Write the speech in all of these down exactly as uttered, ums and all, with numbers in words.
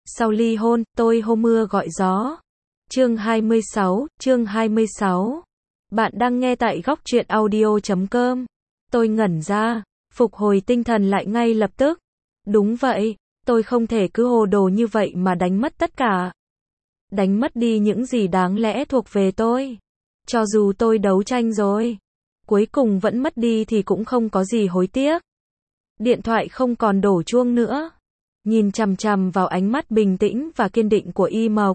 Sau ly hôn, tôi hô mưa gọi gió. Chương hai mươi sáu, chương hai mươi sáu. Bạn đang nghe tại góc truyện audio chấm com. Tôi ngẩn ra, phục hồi tinh thần lại ngay lập tức. Đúng vậy, tôi không thể cứ hồ đồ như vậy mà đánh mất tất cả. Đánh mất đi những gì đáng lẽ thuộc về tôi. Cho dù tôi đấu tranh rồi, cuối cùng vẫn mất đi thì cũng không có gì hối tiếc. Điện thoại không còn đổ chuông nữa. Nhìn chằm chằm vào ánh mắt bình tĩnh và kiên định của Y Mộc.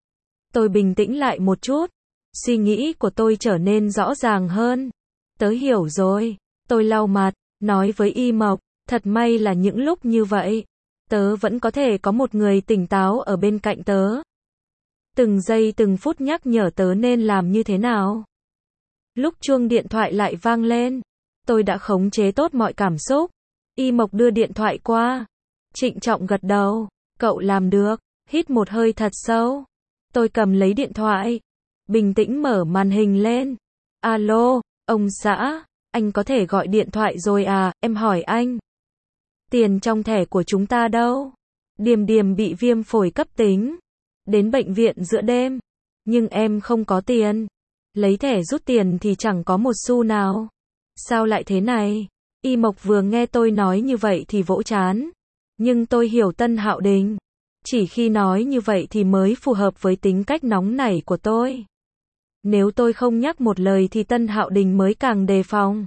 Tôi bình tĩnh lại một chút. Suy nghĩ của tôi trở nên rõ ràng hơn. Tớ hiểu rồi. Tôi lau mặt, nói với Y Mộc, thật may là những lúc như vậy, tớ vẫn có thể có một người tỉnh táo ở bên cạnh tớ. Từng giây từng phút nhắc nhở tớ nên làm như thế nào. Lúc chuông điện thoại lại vang lên, tôi đã khống chế tốt mọi cảm xúc. Y Mộc đưa điện thoại qua. Trịnh trọng gật đầu. Cậu làm được. Hít một hơi thật sâu. Tôi cầm lấy điện thoại. Bình tĩnh mở màn hình lên. Alo, ông xã, anh có thể gọi điện thoại rồi à, em hỏi anh. Tiền trong thẻ của chúng ta đâu? Điềm Điềm bị viêm phổi cấp tính. Đến bệnh viện giữa đêm. Nhưng em không có tiền. Lấy thẻ rút tiền thì chẳng có một xu nào. Sao lại thế này? Y Mộc vừa nghe tôi nói như vậy thì vỗ trán. Nhưng tôi hiểu Tân Hạo Đình. Chỉ khi nói như vậy thì mới phù hợp với tính cách nóng nảy của tôi. Nếu tôi không nhắc một lời thì Tân Hạo Đình mới càng đề phòng.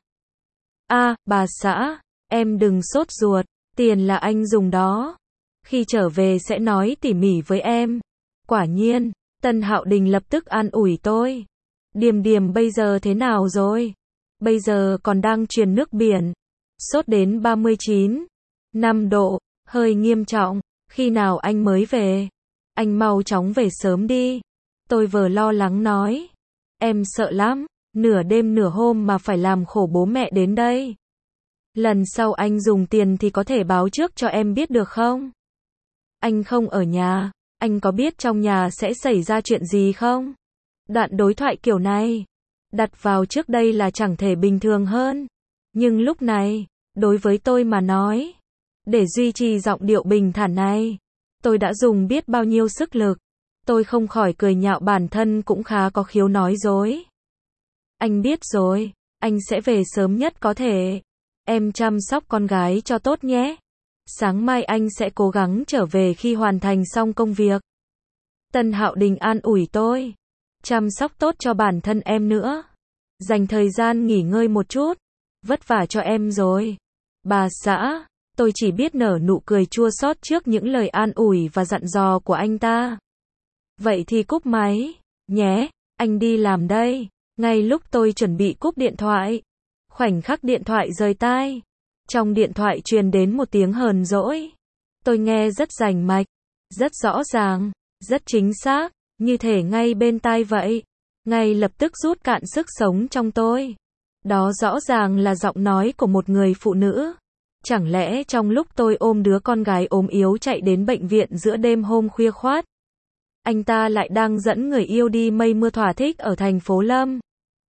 A, à, bà xã, em đừng sốt ruột, tiền là anh dùng đó. Khi trở về sẽ nói tỉ mỉ với em. Quả nhiên, Tân Hạo Đình lập tức an ủi tôi. Điềm Điềm bây giờ thế nào rồi? Bây giờ còn đang truyền nước biển. Sốt đến ba mươi chín, năm độ, hơi nghiêm trọng. Khi nào anh mới về? Anh mau chóng về sớm đi. Tôi vừa lo lắng nói. Em sợ lắm, nửa đêm nửa hôm mà phải làm khổ bố mẹ đến đây. Lần sau anh dùng tiền thì có thể báo trước cho em biết được không? Anh không ở nhà, anh có biết trong nhà sẽ xảy ra chuyện gì không? Đoạn đối thoại kiểu này, đặt vào trước đây là chẳng thể bình thường hơn. Nhưng lúc này, đối với tôi mà nói, để duy trì giọng điệu bình thản này, tôi đã dùng biết bao nhiêu sức lực. Tôi không khỏi cười nhạo bản thân cũng khá có khiếu nói dối. Anh biết rồi, anh sẽ về sớm nhất có thể. Em chăm sóc con gái cho tốt nhé. Sáng mai anh sẽ cố gắng trở về khi hoàn thành xong công việc. Tân Hạo Đình an ủi tôi. Chăm sóc tốt cho bản thân em nữa. Dành thời gian nghỉ ngơi một chút. Vất vả cho em rồi. Bà xã, tôi chỉ biết nở nụ cười chua xót trước những lời an ủi và dặn dò của anh ta. Vậy thì cúp máy, nhé, anh đi làm đây. Ngay lúc tôi chuẩn bị cúp điện thoại, khoảnh khắc điện thoại rời tai, trong điện thoại truyền đến một tiếng hờn dỗi. Tôi nghe rất rành mạch, rất rõ ràng, rất chính xác, như thể ngay bên tai vậy. Ngay lập tức rút cạn sức sống trong tôi. Đó rõ ràng là giọng nói của một người phụ nữ. Chẳng lẽ trong lúc tôi ôm đứa con gái ốm yếu chạy đến bệnh viện giữa đêm hôm khuya khoắt, anh ta lại đang dẫn người yêu đi mây mưa thỏa thích ở thành phố Lâm?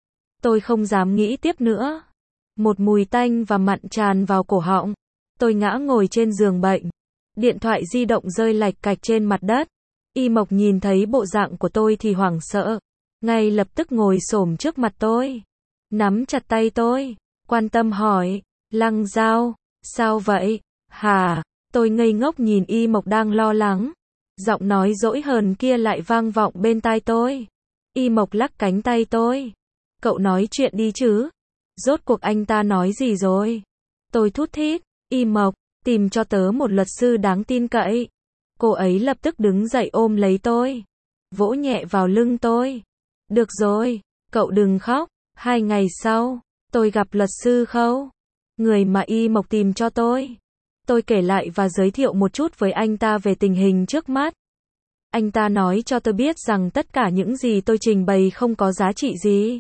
Tôi không dám nghĩ tiếp nữa. Một mùi tanh và mặn tràn vào cổ họng. Tôi ngã ngồi trên giường bệnh. Điện thoại di động rơi lạch cạch trên mặt đất. Y Mộc nhìn thấy bộ dạng của tôi thì hoảng sợ. Ngay lập tức ngồi xổm trước mặt tôi. Nắm chặt tay tôi. Quan tâm hỏi. Lăng Giao, sao vậy? Hả? Tôi ngây ngốc nhìn Y Mộc đang lo lắng. Giọng nói dỗi hờn kia lại vang vọng bên tai tôi. Y Mộc lắc cánh tay tôi. Cậu nói chuyện đi chứ. Rốt cuộc anh ta nói gì rồi? Tôi thút thít. Y Mộc, tìm cho tớ một luật sư đáng tin cậy. Cô ấy lập tức đứng dậy ôm lấy tôi. Vỗ nhẹ vào lưng tôi. Được rồi, cậu đừng khóc. Hai ngày sau, tôi gặp luật sư Khâu. Người mà Y Mộc tìm cho tôi. Tôi kể lại và giới thiệu một chút với anh ta về tình hình trước mắt. Anh ta nói cho tôi biết rằng tất cả những gì tôi trình bày không có giá trị gì.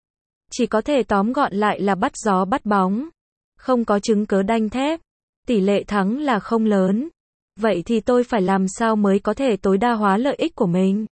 Chỉ có thể tóm gọn lại là bắt gió bắt bóng. Không có chứng cớ đanh thép. Tỷ lệ thắng là không lớn. Vậy thì tôi phải làm sao mới có thể tối đa hóa lợi ích của mình?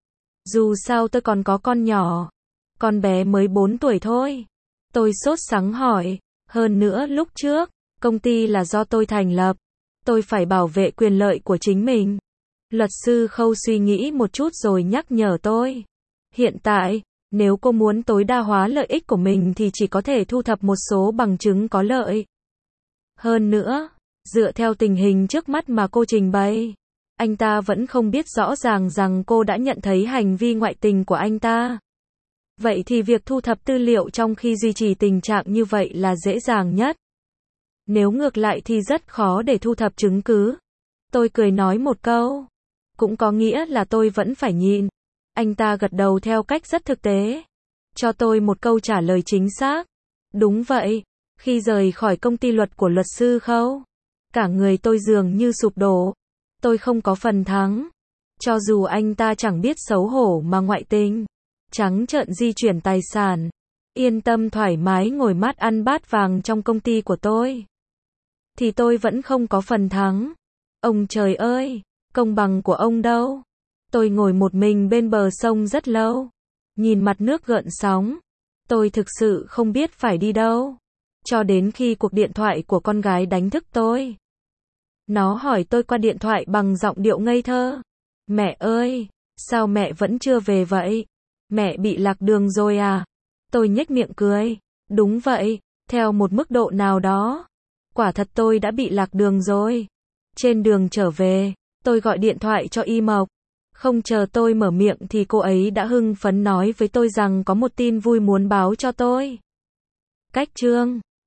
Dù sao tôi còn có con nhỏ. Con bé mới bốn tuổi thôi. Tôi sốt sắng hỏi. Hơn nữa lúc trước, công ty là do tôi thành lập. Tôi phải bảo vệ quyền lợi của chính mình. Luật sư Khâu suy nghĩ một chút rồi nhắc nhở tôi. Hiện tại, nếu cô muốn tối đa hóa lợi ích của mình thì chỉ có thể thu thập một số bằng chứng có lợi. Hơn nữa, dựa theo tình hình trước mắt mà cô trình bày, anh ta vẫn không biết rõ ràng rằng cô đã nhận thấy hành vi ngoại tình của anh ta. Vậy thì việc thu thập tư liệu trong khi duy trì tình trạng như vậy là dễ dàng nhất. Nếu ngược lại thì rất khó để thu thập chứng cứ. Tôi cười nói một câu. Cũng có nghĩa là tôi vẫn phải nhịn. Anh ta gật đầu theo cách rất thực tế. Cho tôi một câu trả lời chính xác. Đúng vậy. Khi rời khỏi công ty luật của luật sư Khâu, cả người tôi dường như sụp đổ. Tôi không có phần thắng. Cho dù anh ta chẳng biết xấu hổ mà ngoại tình, trắng trợn di chuyển tài sản, yên tâm thoải mái ngồi mát ăn bát vàng trong công ty của tôi, thì tôi vẫn không có phần thắng. Ông trời ơi, công bằng của ông đâu? Tôi ngồi một mình bên bờ sông rất lâu, nhìn mặt nước gợn sóng. Tôi thực sự không biết phải đi đâu. Cho đến khi cuộc điện thoại của con gái đánh thức tôi. Nó hỏi tôi qua điện thoại bằng giọng điệu ngây thơ. Mẹ ơi, sao mẹ vẫn chưa về vậy? Mẹ bị lạc đường rồi à? Tôi nhếch miệng cười. Đúng vậy, theo một mức độ nào đó. Quả thật tôi đã bị lạc đường rồi. Trên đường trở về, tôi gọi điện thoại cho Y Mộc. Không chờ tôi mở miệng thì cô ấy đã hưng phấn nói với tôi rằng có một tin vui muốn báo cho tôi. Cách chương